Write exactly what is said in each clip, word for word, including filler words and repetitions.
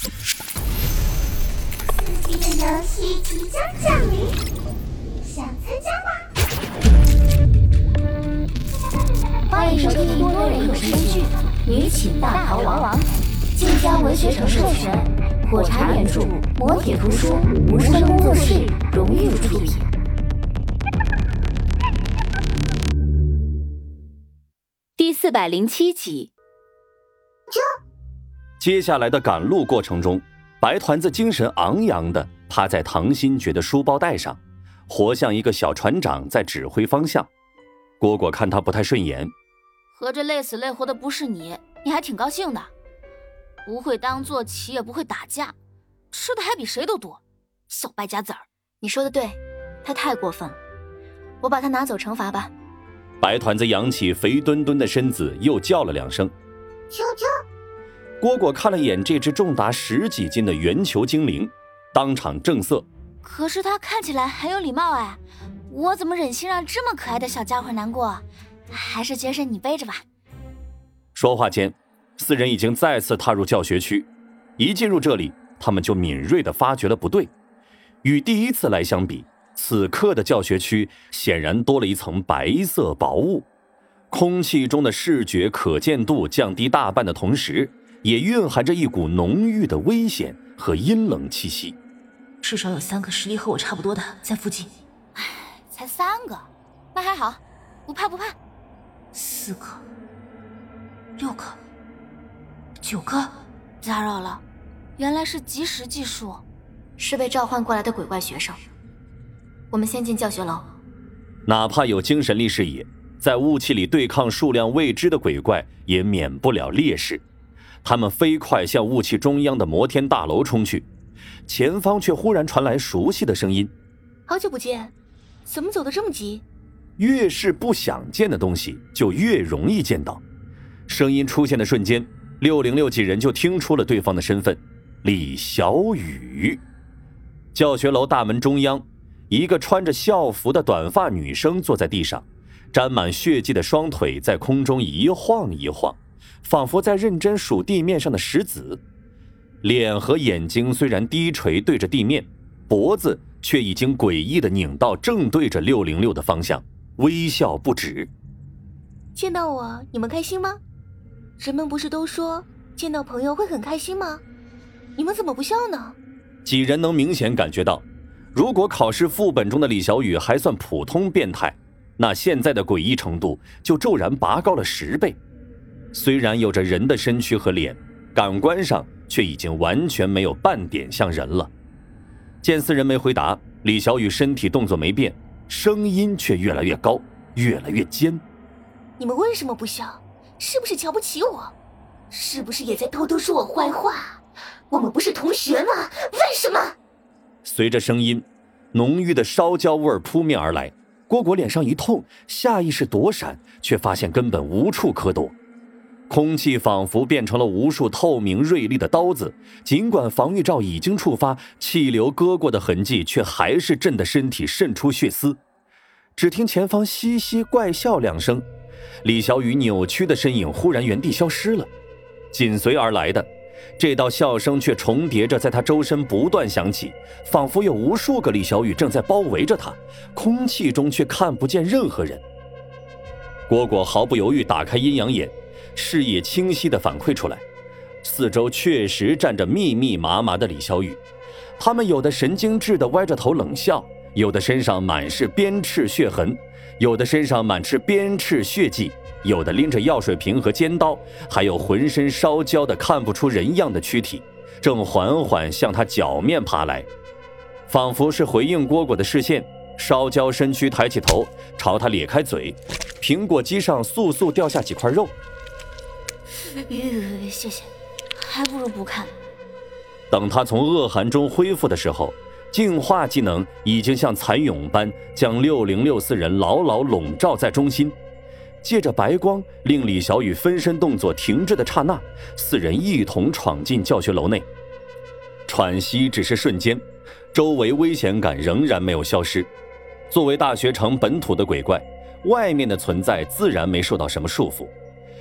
刺激的游戏即将降临，想参加吗？ 欢迎收听多人有声剧《女寝大逃亡》，晋江文学城授权，火柴原著，磨铁图书，无声工作室荣誉出品。第四百零七集。 接下来的赶路过程中，白团子精神昂扬地趴在唐新觉的书包带上，活像一个小船长在指挥方向。蝈蝈看他不太顺眼， 合着累死累活的不是你，你还挺高兴的。不会当坐骑，也不会打架，吃的还比谁都多，小败家子儿。 你说的对，他太过分了，我把他拿走惩罚吧。 白团子扬起肥墩墩的身子，又叫了两声球球。 蝈蝈看了眼这只重达十几斤的圆球精灵，当场正色。 可是他看起来很有礼貌哎，我怎么忍心让这么可爱的小家伙难过？还是杰森你背着吧。 说话间，四人已经再次踏入教学区。一进入这里，他们就敏锐地发觉了不对。与第一次来相比，此刻的教学区显然多了一层白色薄雾，空气中的视觉可见度降低大半的同时，也蕴含着一股浓郁的危险和阴冷气息。 至少有三个实力和我差不多的在附近。 唉，才三个，那还好，不怕不怕。 四个，六个，九个， 打扰了，原来是即时技术， 是被召唤过来的鬼怪学生。我们先进教学楼。 哪怕有精神力视野，在雾气里对抗数量未知的鬼怪，也免不了劣势。他们飞快向雾气中央的摩天大楼冲去，前方却忽然传来熟悉的声音： 好久不见，怎么走得这么急？ 越是不想见的东西，就越容易见到。声音出现的瞬间，六零六几人就听出了对方的身份，李小雨。教学楼大门中央，一个穿着校服的短发女生坐在地上，沾满血迹的双腿在空中一晃一晃，仿佛在认真数地面上的石子。脸和眼睛虽然低垂对着地面，脖子却已经诡异地拧到正对着六零六的方向，微笑不止。 见到我，你们开心吗？人们不是都说见到朋友会很开心吗？你们怎么不笑呢？ 几人能明显感觉到，如果考试副本中的李小雨还算普通变态，那现在的诡异程度就骤然拔高了十倍。虽然有着人的身躯和脸，感官上却已经完全没有半点像人了。见四人没回答，李小雨身体动作没变，声音却越来越高，越来越尖。 你们为什么不笑？是不是瞧不起我？是不是也在偷偷说我坏话？我们不是同学吗？为什么？ 随着声音，浓郁的烧焦味扑面而来，蝈蝈脸上一痛，下意识躲闪，却发现根本无处可躲。空气仿佛变成了无数透明锐利的刀子，尽管防御罩已经触发，气流割过的痕迹却还是震得身体渗出血丝。只听前方嘻嘻怪笑两声，李小雨扭曲的身影忽然原地消失了，紧随而来的这道笑声却重叠着在他周身不断响起，仿佛有无数个李小雨正在包围着他，空气中却看不见任何人。蝈蝈毫不犹豫打开阴阳眼，视野清晰地反馈出来，四周确实站着密密麻麻的李小雨，他们有的神经质地歪着头冷笑，有的身上满是鞭笞血痕，有的身上满是鞭笞血迹，有的拎着药水瓶和尖刀，还有浑身烧焦的看不出人样的躯体，正缓缓向他脚面爬来。仿佛是回应蝈蝈的视线，烧焦身躯抬起头朝他咧开嘴，苹果肌上簌簌掉下几块肉。 吁，谢谢，还不如不看。 等他从恶寒中恢复的时候，净化技能已经像蚕蛹般将六零六四人牢牢笼罩在中心。借着白光令李小雨分身动作停滞的刹那，四人一同闯进教学楼内。喘息只是瞬间，周围危险感仍然没有消失。作为大学城本土的鬼怪，外面的存在自然没受到什么束缚。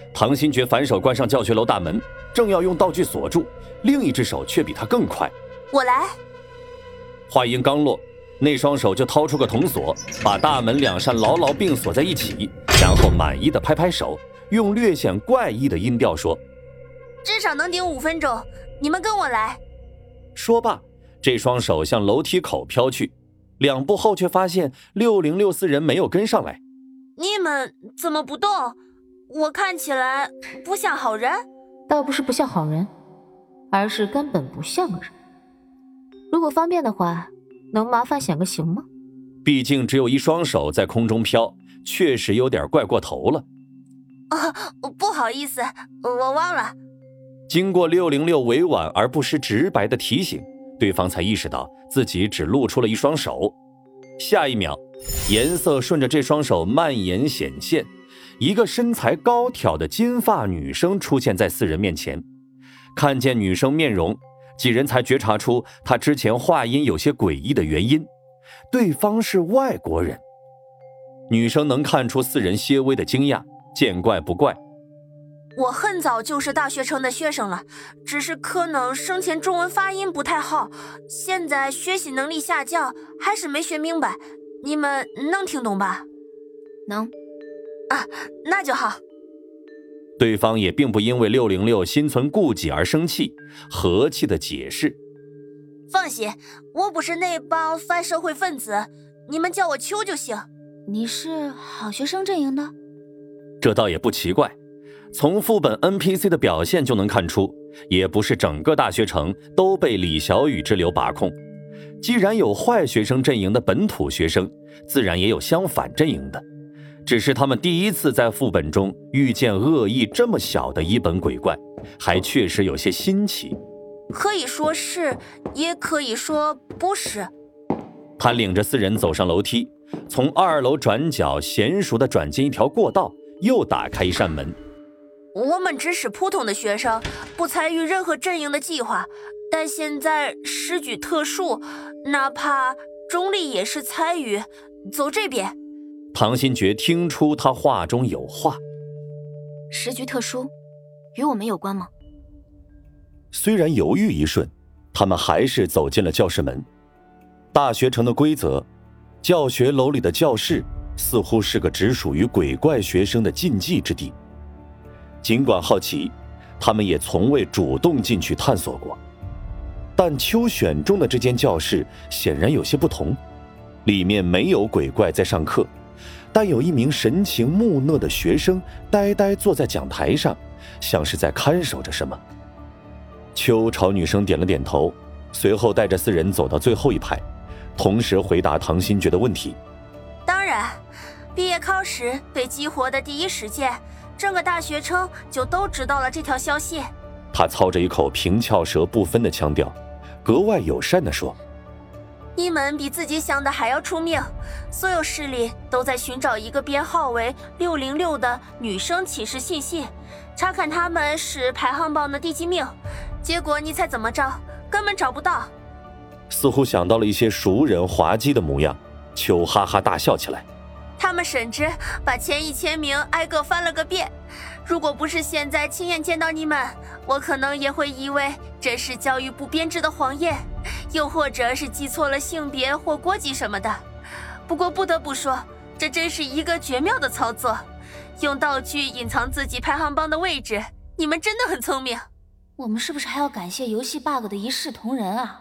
唐新觉反手关上教学楼大门，正要用道具锁住，另一只手却比他更快。 我来。 话音刚落，那双手就掏出个铜锁，把大门两扇牢牢并锁在一起，然后满意的拍拍手，用略显怪异的音调说： 至少能顶五分钟，你们跟我来。 说罢，这双手向楼梯口飘去，两步后却发现六零六四人没有跟上来。 你们怎么不动？我看起来不像好人？ 倒不是不像好人，而是根本不像人。如果方便的话，能麻烦显个形吗？ 毕竟只有一双手在空中飘，确实有点怪过头了。 哦，不好意思，我忘了。 经过六零六委婉而不失直白的提醒，对方才意识到自己只露出了一双手。下一秒，颜色顺着这双手蔓延显现，一个身材高挑的金发女生出现在四人面前。看见女生面容，几人才觉察出她之前话音有些诡异的原因，对方是外国人。女生能看出四人些微的惊讶，见怪不怪。 我很早就是大学城的学生了，只是可能生前中文发音不太好，现在学习能力下降，还是没学明白。你们能听懂吧？ 能。 啊，那就好。 对方也并不因为六零六心存顾忌而生气，和气的解释： 放心，我不是那帮反社会分子，你们叫我秋就行。 你是好学生阵营的？ 这倒也不奇怪，从副本 N P C 的表现就能看出，也不是整个大学城都被李小雨之流把控。既然有坏学生阵营的本土学生，自然也有相反阵营的，只是他们第一次在副本中遇见恶意这么小的一本鬼怪，还确实有些新奇。 可以说是，也可以说不是。 他领着四人走上楼梯，从二楼转角娴熟地转进一条过道，又打开一扇门。 我们只是普通的学生，不参与任何阵营的计划，但现在时局特殊，哪怕中立也是参与。走这边。 唐新觉听出他话中有话。 时局特殊，与我们有关吗？ 虽然犹豫一瞬，他们还是走进了教室门。大学城的规则，教学楼里的教室似乎是个只属于鬼怪学生的禁忌之地。尽管好奇，他们也从未主动进去探索过。但秋选中的这间教室显然有些不同，里面没有鬼怪在上课，但有一名神情木讷的学生呆呆坐在讲台上，像是在看守着什么。秋朝女生点了点头，随后带着四人走到最后一排，同时回答唐新觉的问题。 当然，毕业考试被激活的第一时间，整个大学城就都知道了这条消息。 他操着一口平翘舌不分的腔调，格外友善地说： 你们比自己想的还要出名，所有势力都在寻找一个编号为六零六的女生起始信息，查看他们是排行榜的第几名。结果你猜怎么着？根本找不到。 似乎想到了一些熟人滑稽的模样，秋哈哈大笑起来。 他们甚至把前一千名挨个翻了个遍。如果不是现在亲眼见到你们，我可能也会以为这是教育部编织的谎言，又或者是记错了性别或国籍什么的。不过不得不说，这真是一个绝妙的操作，用道具隐藏自己排行榜的位置，你们真的很聪明。 我们是不是还要感谢游戏 bug 的一视同仁啊？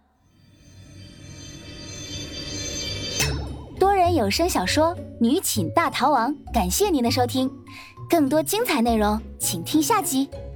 多人有声小说《女寝大逃亡》，感谢您的收听，更多精彩内容请听下集。